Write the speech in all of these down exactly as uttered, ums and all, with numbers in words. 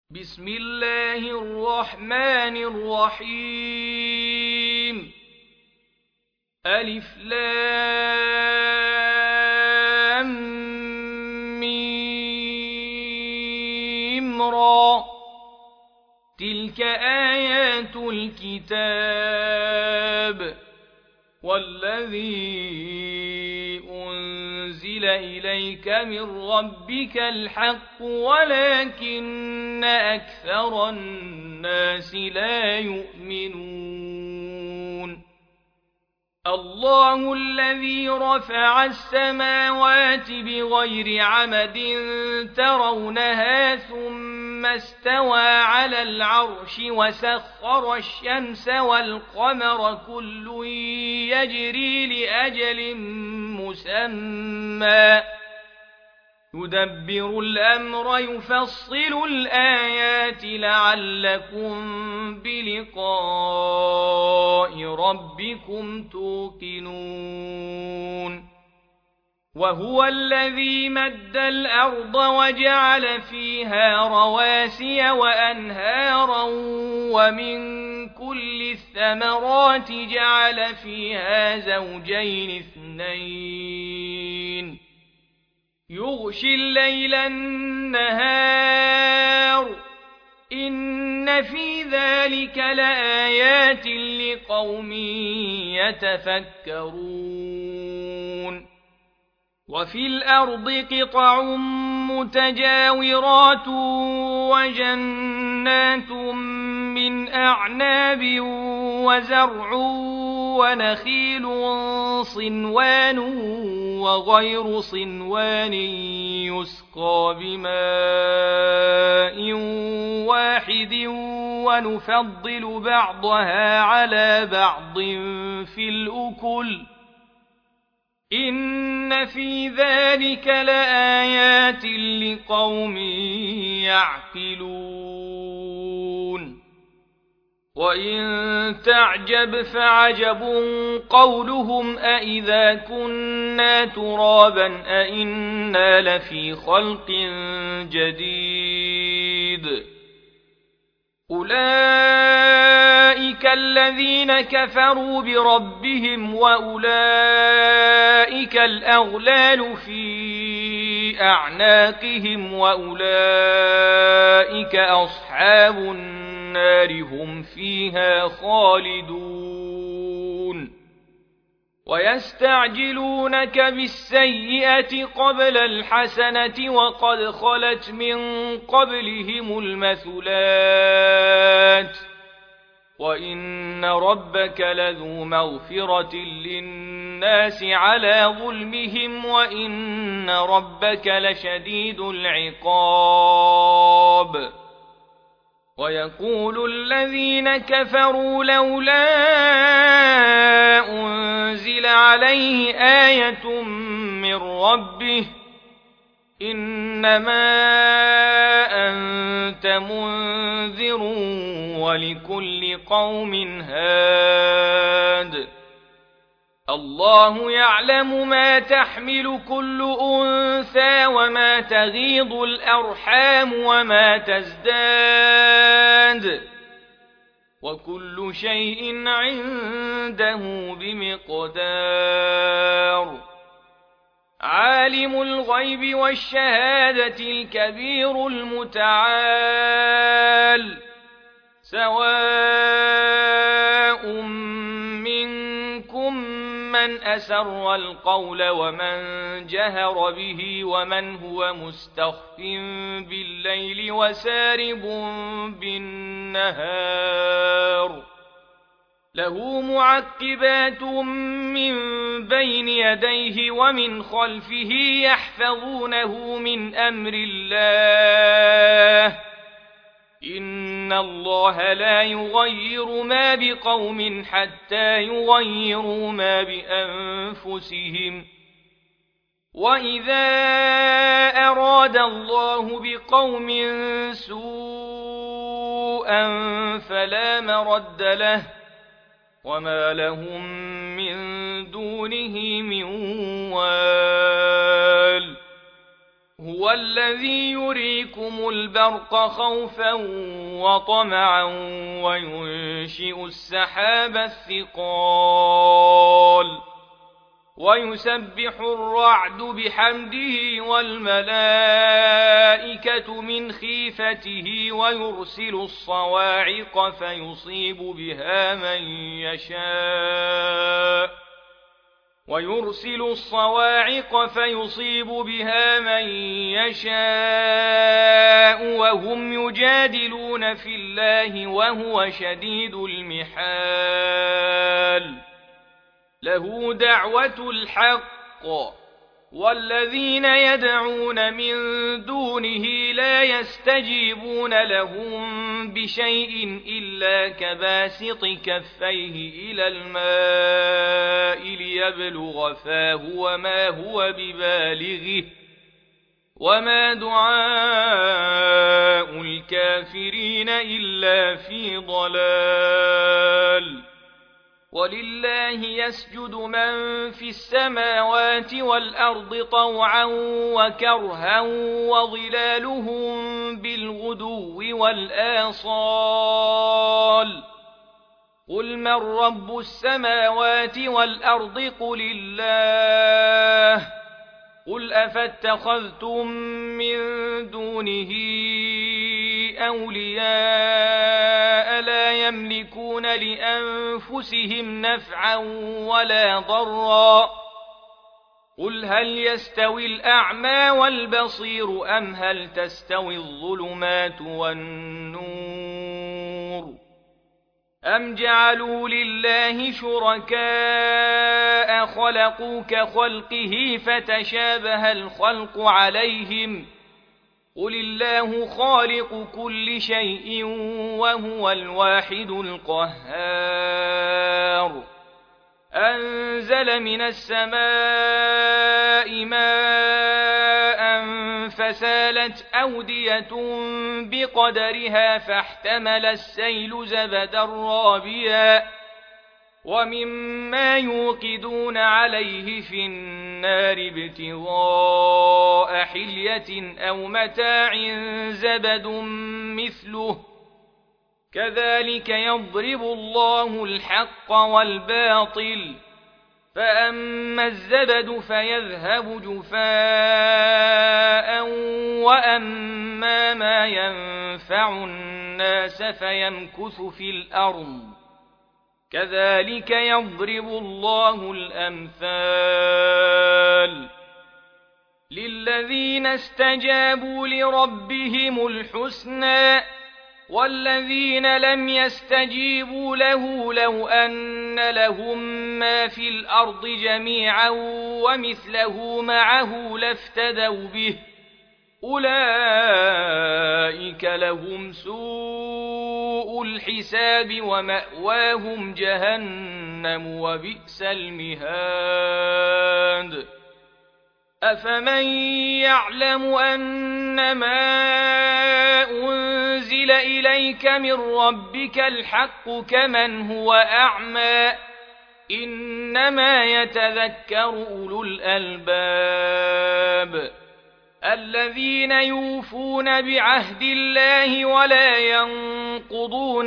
بسم الله الرحمن الرحيم. ألف لام ميم را. تلك آيات الكتاب والذي أنزل إليك من ربك الحق ولكن أكثر الناس لا يؤمنون. الله الذي رفع السماوات بغير عمد ترونها ثم استوى على العرش وسخر الشمس والقمر كل يجري لأجل مسمى يدبر الأمر يفصل الآيات لعلكم بلقاء ربكم توقنون. وهو الذي مد الأرض وجعل فيها رواسي وأنهارا ومن كل الثمرات جعل فيها زوجين اثنين يغشي الليل النهار إن في ذلك لآيات لقوم يتفكرون. وفي الأرض قطع متجاورات وجنات من أعناب وزرع ونخيل صنوان وغير صنوان يسقى بماء واحد ونفضل بعضها على بعض في الأكل إن في ذلك لآيات لقوم يعقلون. وإن تعجب فعجب قولهم أإذا كنا ترابا أإنا لفي خلق جديد. أولئك الذين كفروا بربهم وأولئك الأغلال في أعناقهم وأولئك أصحاب النار هم فيها خالدون. ويستعجلونك بالسيئة قبل الحسنة وقد خلت من قبلهم المثلات وإن ربك لذو مغفرة للناس على ظلمهم وإن ربك لشديد العقاب. ويقول الذين كفروا لولا أنزل عليه آية من ربه إنما أنت منذر ولكل قوم هاد. الله يعلم ما تحمل كل أنثى وما تغيض الأرحام وما تزداد وكل شيء عنده بمقدار. عالم الغيب والشهادة الكبير المتعال سواء منكم من أسر القول ومن جهر به ومن هو مستخف بالليل وسارب بالنهار له معقبات من بين يديه ومن خلفه يحفظونه من أمر الله إن الله لا يغير ما بقوم حتى يغيروا ما بأنفسهم. وإذا أراد الله بقوم سوءا فلا مرد له وما لهم من دونه من وال. هو هو الذي يريكم البرق خوفا وطمعا وينشئ السحاب الثقال ويسبح الرعد بحمده والملائكة من خيفته ويرسل الصواعق فيصيب بها من يشاء ويرسل الصواعق فيصيب بها من يشاء وهم يجادلون في الله وهو شديد المحال له دعوة الحق والذين يدعون من دونه لا يستجيبون لهم بشيء إلا كباسط كفيه إلى الماء ليبلغ فاه وما هو ببالغه وما دعاء الكافرين إلا في ضلال ولله يسجد من في السماوات والأرض طوعا وكرها وظلالهم بالغدو والآصال قل من رب السماوات والأرض قل الله قل أفاتخذتم من دونه أولياء لا يملكون لأنفسهم نفعا ولا ضرا قل هل يستوي الأعمى والبصير أم هل تستوي الظلمات والنور أم جعلوا لله شركاء خلقوا كخلقه فتشابه الخلق عليهم قل الله خالق كل شيء وهو الواحد القهار أنزل من السماء ماء فسالت أودية بقدرها فاحتمل السيل زبدا رابيا ومما يوقدون عليه في النار ابتغاء حلية أو متاع زبد مثله كذلك يضرب الله الحق والباطل فأما الزبد فيذهب جفاء وأما ما ينفع الناس فيمكث في الأرض كذلك يضرب الله الأمثال للذين استجابوا لربهم الحسنى والذين لم يستجيبوا له لو أن لهم ما في الأرض جميعا ومثله معه لافتدوا به أولئك لهم سوء الحساب ومأواهم جهنم وبئس المهاد أفمن يعلم أنما أنزل إليك من ربك الحق كمن هو أعمى إنما يتذكر أولو الألباب الذين يوفون بعهد الله ولا ينقضون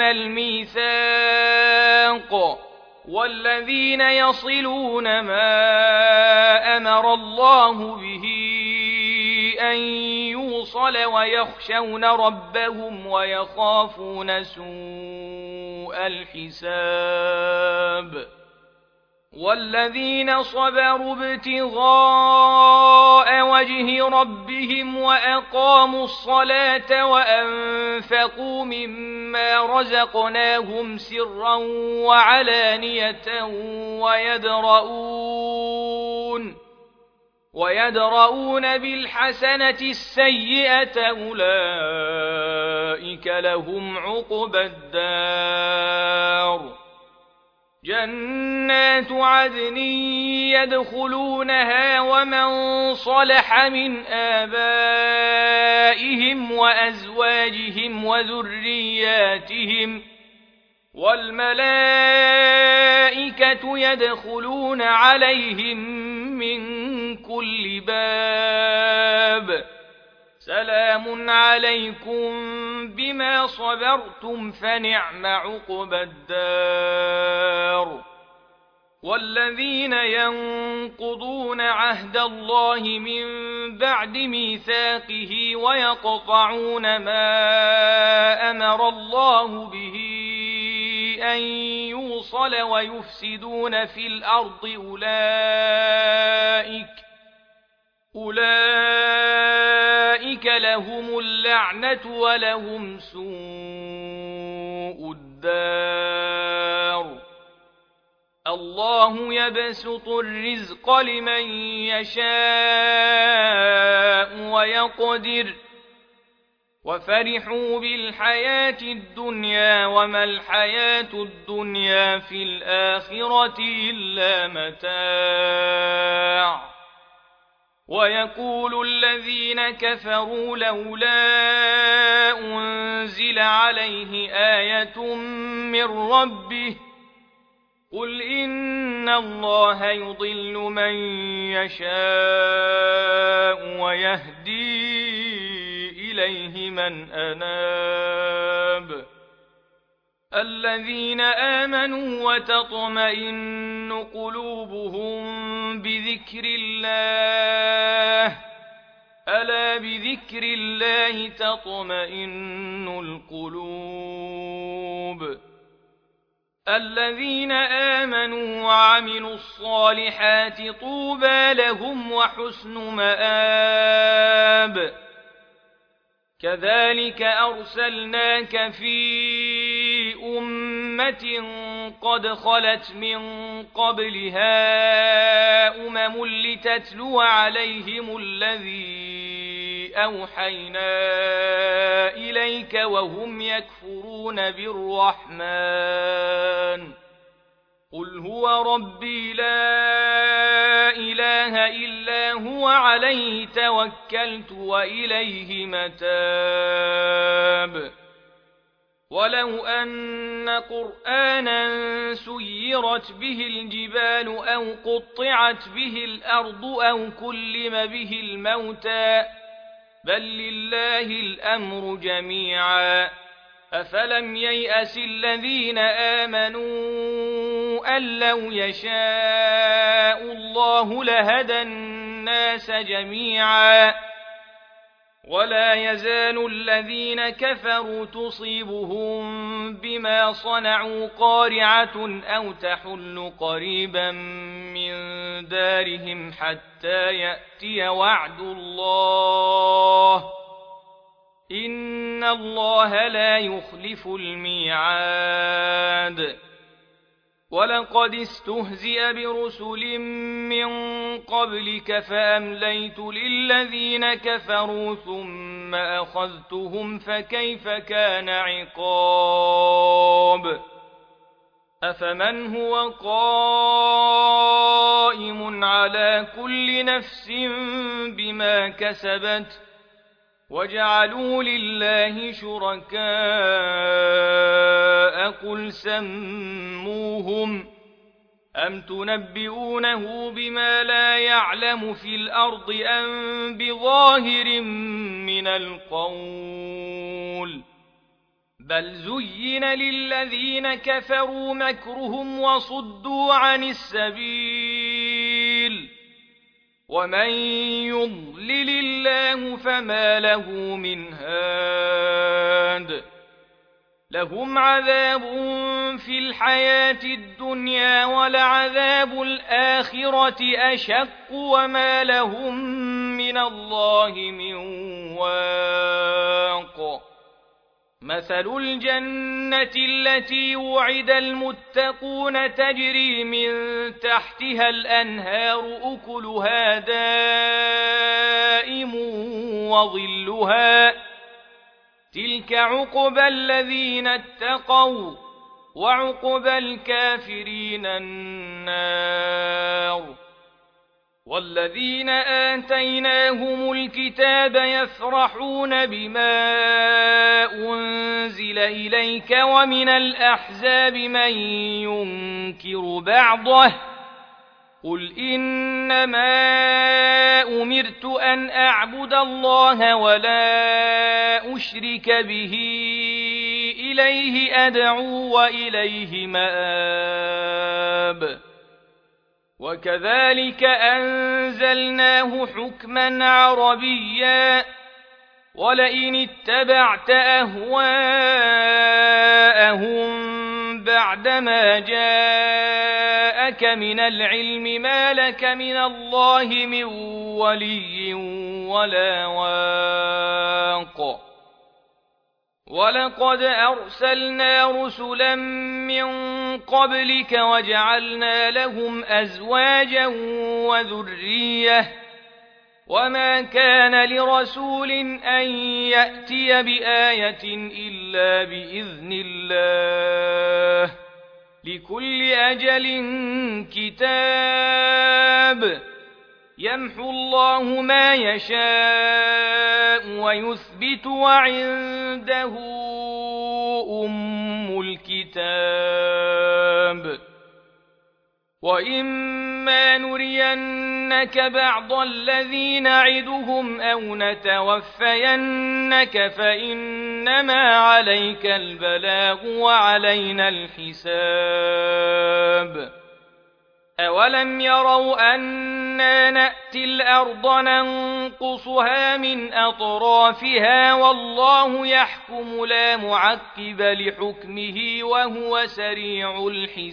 الميثاق والذين يصلون ما أمر الله به أن يوصل ويخشون ربهم ويخافون سوء الحساب والذين صبروا ابتغاء وجه ربهم وأقاموا الصلاة وأنفقوا مما رزقناهم سرا وعلانية ويدرؤون ويدرؤون بالحسنة السيئة أولئك لهم عقبى الدار جنات عدن يدخلونها ومن صلح من آبائهم وأزواجهم وذرياتهم والملائكة يدخلون عليهم من كل باب سلام عليكم بما صبرتم فنعم عقبى الدار والذين ينقضون عهد الله من بعد ميثاقه ويقطعون ما أمر الله به أن يوصل ويفسدون في الأرض أولئك أولئك لهم اللعنة ولهم سوء الدار الله يبسط الرزق لمن يشاء ويقدر وفرحوا بالحياة الدنيا وما الحياة الدنيا في الآخرة إلا متاع ويقول الذين كفروا لولا أنزل عليه آية من ربه قل إن الله يضل من يشاء ويهدي إليه من أناب الذين آمنوا وتطمئن قلوبهم بذكر الله ألا بذكر الله تطمئن القلوب الذين آمنوا وعملوا الصالحات طوبى لهم وحسن مآب كذلك أرسلناك في أمة قد خلت من قبلها أمم لتتلو عليهم الذي أوحينا إليك وهم يكفرون بالرحمن قل هو ربي لا إله إلا هو عليه توكلت وإليه متاب ولو أن قرآنا سيرت به الجبال أو قطعت به الأرض أو كلم به الموتى بل لله الأمر جميعا أفلم ييأس الذين آمنوا أن لو يشاء الله لهدى الناس جميعا ولا يزال الذين كفروا تصيبهم بما صنعوا قارعة أو تحل قريبا من دارهم حتى يأتي وعد الله إن الله لا يخلف الميعاد ولقد استهزئ برسل من قبلك فأمليت للذين كفروا ثم أخذتهم فكيف كان عقاب أفمن هو قائم على كل نفس بما كسبت وجعلوا لله شركاء قل سموهم أم تنبئونه بما لا يعلم في الأرض أم بظاهر من القول بل زين للذين كفروا مكرهم وصدوا عن السبيل ومن يضلل الله فما له من هاد لهم عذاب في الحياة الدنيا ولعذاب الآخرة أشق وما لهم من الله من واق مثل الجنة التي وعد المتقون تجري من تحتها الأنهار أكلها دائم وظلها تلك عقبى الذين اتقوا وعقبى الكافرين النار والذين آتيناهم الكتاب يفرحون بما أنزل إليك ومن الأحزاب من ينكر بعضه قل إنما أمرت أمرت أن أعبد الله ولا أشرك به إليه أدعو وإليه مآب. وكذلك أنزلناه حكما عربيا ولئن اتبعت أهواءهم بعدما جاءك من العلم ما لك من الله من ولي ولا واق. ولقد أرسلنا رسلا من قبلك وجعلنا لهم أزواجا وذرية وما كان لرسول أن يأتي بآية إلا بإذن الله لكل أجل كتاب. يمحو الله ما يشاء ويثبت وعنده أم الكتاب. وإما نرينك بعض الذي نعدهم أو نتوفينك فإنما عليك البلاغ وعلينا الحساب. أولم يروا أنا نأتي الأرض ننقصها من أطرافها والله يحكم لا معقب لحكمه وهو سريع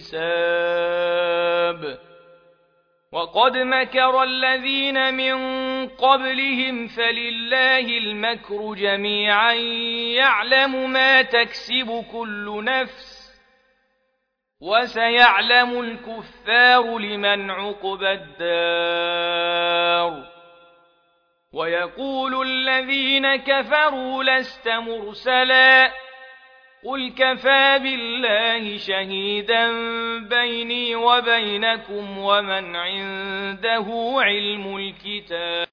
الحساب. وقد مكر الذين من قبلهم فلله المكر جميعا يعلم ما تكسب كل نفس وسيعلم الكفار لمن عقبى الدار. ويقول الذين كفروا لست مرسلا قل كفى بالله شهيدا بيني وبينكم ومن عنده علم الكتاب.